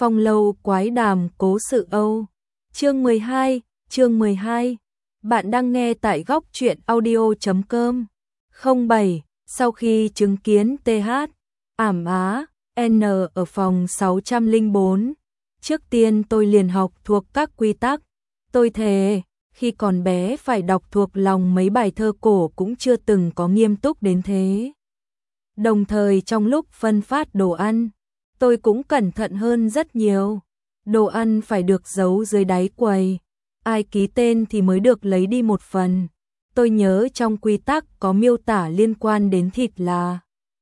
Phong lâu quái đàm cố sự Âu. Chương 12. Bạn đang nghe tại góc truyện audio.com. 07. Sau khi chứng kiến TH, ảm á, N ở phòng 604, trước tiên tôi liền học thuộc các quy tắc. Tôi thề, khi còn bé phải đọc thuộc lòng mấy bài thơ cổ cũng chưa từng có nghiêm túc đến thế. Đồng thời trong lúc phân phát đồ ăn, tôi cũng cẩn thận hơn rất nhiều. Đồ ăn phải được giấu dưới đáy quầy, ai ký tên thì mới được lấy đi một phần. Tôi nhớ trong quy tắc có miêu tả liên quan đến thịt là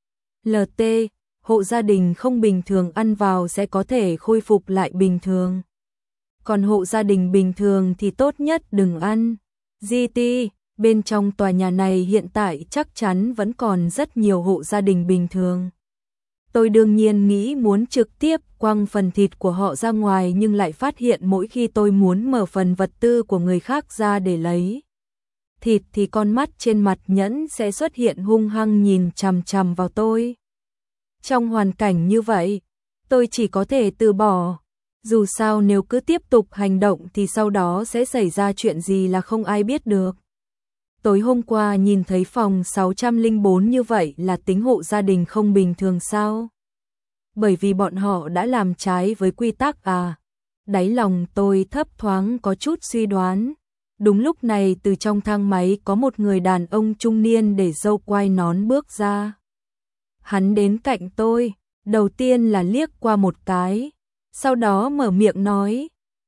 LT, hộ gia đình không bình thường ăn vào sẽ có thể khôi phục lại bình thường. Còn hộ gia đình bình thường thì tốt nhất đừng ăn. GT, bên trong tòa nhà này hiện tại chắc chắn vẫn còn rất nhiều hộ gia đình bình thường. Tôi đương nhiên nghĩ muốn trực tiếp quăng phần thịt của họ ra ngoài, nhưng lại phát hiện mỗi khi tôi muốn mở phần vật tư của người khác ra để lấy thịt thì con mắt trên mặt nhẫn sẽ xuất hiện hung hăng nhìn chằm chằm vào tôi. Trong hoàn cảnh như vậy, tôi chỉ có thể từ bỏ. Dù sao nếu cứ tiếp tục hành động thì sau đó sẽ xảy ra chuyện gì là không ai biết được. Tối hôm qua nhìn thấy phòng 604 như vậy là tính hộ gia đình không bình thường sao? Bởi vì bọn họ đã làm trái với quy tắc à? Đáy lòng tôi thấp thoáng có chút suy đoán. Đúng lúc này từ trong thang máy có một người đàn ông trung niên để râu quai nón bước ra. Hắn đến cạnh tôi, đầu tiên là liếc qua một cái, sau đó mở miệng nói,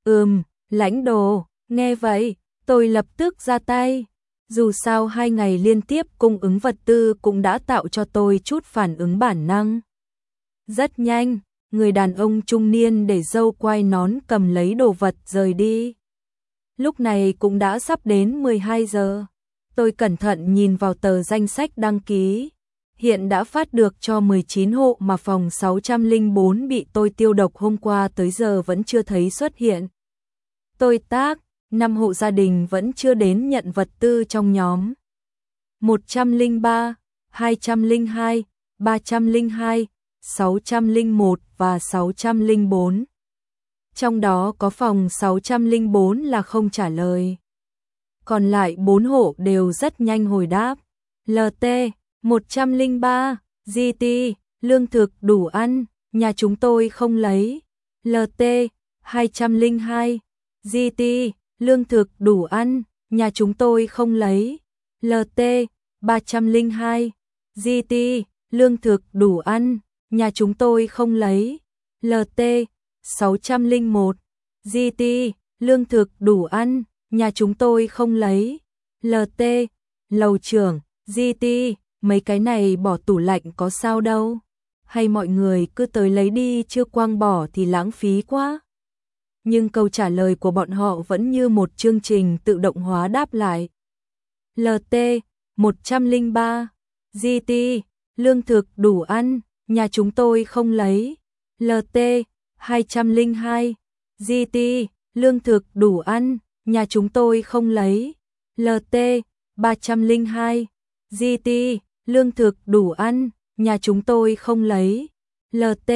lãnh đồ. Nghe vậy, tôi lập tức ra tay. Dù sao 2 ngày liên tiếp cung ứng vật tư cũng đã tạo cho tôi chút phản ứng bản năng. Rất nhanh, người đàn ông trung niên để râu quai nón cầm lấy đồ vật rời đi. Lúc này cũng đã sắp đến 12 giờ. Tôi cẩn thận nhìn vào tờ danh sách đăng ký. Hiện đã phát được cho 19 hộ mà phòng 604 bị tôi tiêu độc hôm qua tới giờ vẫn chưa thấy xuất hiện. Tôi tác, 5 hộ gia đình vẫn chưa đến nhận vật tư trong nhóm 103, 202, 302, 601 và 604. Trong đó có phòng 604 là không trả lời. Còn lại 4 hộ đều rất nhanh hồi đáp. LT 103, GT, lương thực đủ ăn, nhà chúng tôi không lấy. LT 202, GT, lương thực đủ ăn, nhà chúng tôi không lấy. LT 302, GT, lương thực đủ ăn, nhà chúng tôi không lấy. LT 601, GT, lương thực đủ ăn, nhà chúng tôi không lấy. LT, lầu trưởng, GT, mấy cái này bỏ tủ lạnh có sao đâu. Hay mọi người cứ tới lấy đi, chưa quăng bỏ thì lãng phí quá. Nhưng câu trả lời của bọn họ vẫn như một chương trình tự động hóa đáp lại. LT 103, GT, lương thực đủ ăn, nhà chúng tôi không lấy. LT 202, GT, lương thực đủ ăn, nhà chúng tôi không lấy. LT 302, GT, lương thực đủ ăn, nhà chúng tôi không lấy. LT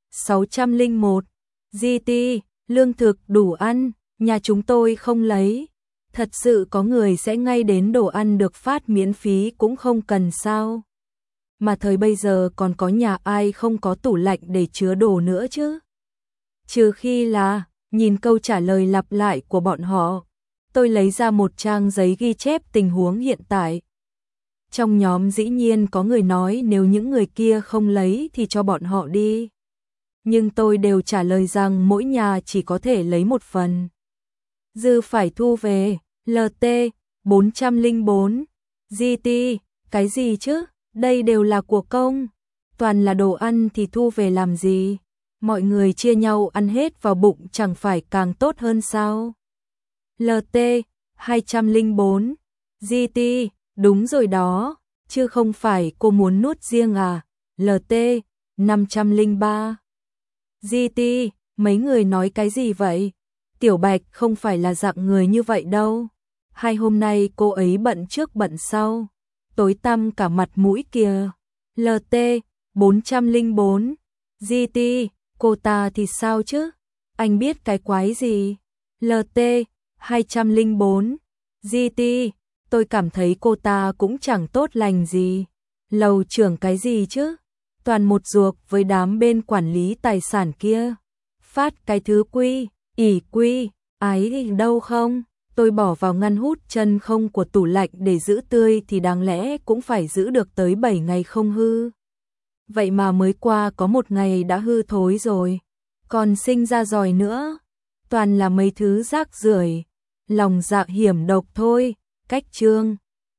601, GT, lương thực đủ ăn, nhà chúng tôi không lấy. Thật sự có người sẽ ngay đến đồ ăn được phát miễn phí cũng không cần sao? Mà thời bây giờ còn có nhà ai không có tủ lạnh để chứa đồ nữa chứ? Trừ khi là, nhìn câu trả lời lặp lại của bọn họ, tôi lấy ra một trang giấy ghi chép tình huống hiện tại. Trong nhóm dĩ nhiên có người nói nếu những người kia không lấy thì cho bọn họ đi. Nhưng tôi đều trả lời rằng mỗi nhà chỉ có thể lấy một phần. Dư phải thu về. LT 404, GT, cái gì chứ? Đây đều là của công. Toàn là đồ ăn thì thu về làm gì? Mọi người chia nhau ăn hết vào bụng chẳng phải càng tốt hơn sao? LT 204, GT, đúng rồi đó, chứ không phải cô muốn nuốt riêng à? LT 503, GT, mấy người nói cái gì vậy? Tiểu Bạch không phải là dạng người như vậy đâu. 2 hôm nay cô ấy bận trước bận sau, tối tăm cả mặt mũi kìa. LT 404, GT, Cô ta thì sao chứ? Anh biết cái quái gì? LT 204 GT, tôi cảm thấy cô ta cũng chẳng tốt lành gì. Lầu trưởng cái gì chứ? Toàn một ruột với đám bên quản lý tài sản kia. Phát cái thứ quy, ỉ quy, ái đâu không? Tôi bỏ vào ngăn hút chân không của tủ lạnh để giữ tươi thì đáng lẽ cũng phải giữ được tới 7 ngày không hư. Vậy mà mới qua có 1 ngày đã hư thối rồi. Còn sinh ra giòi nữa. Toàn là mấy thứ rác rưởi, lòng dạ hiểm độc thôi. Cách chương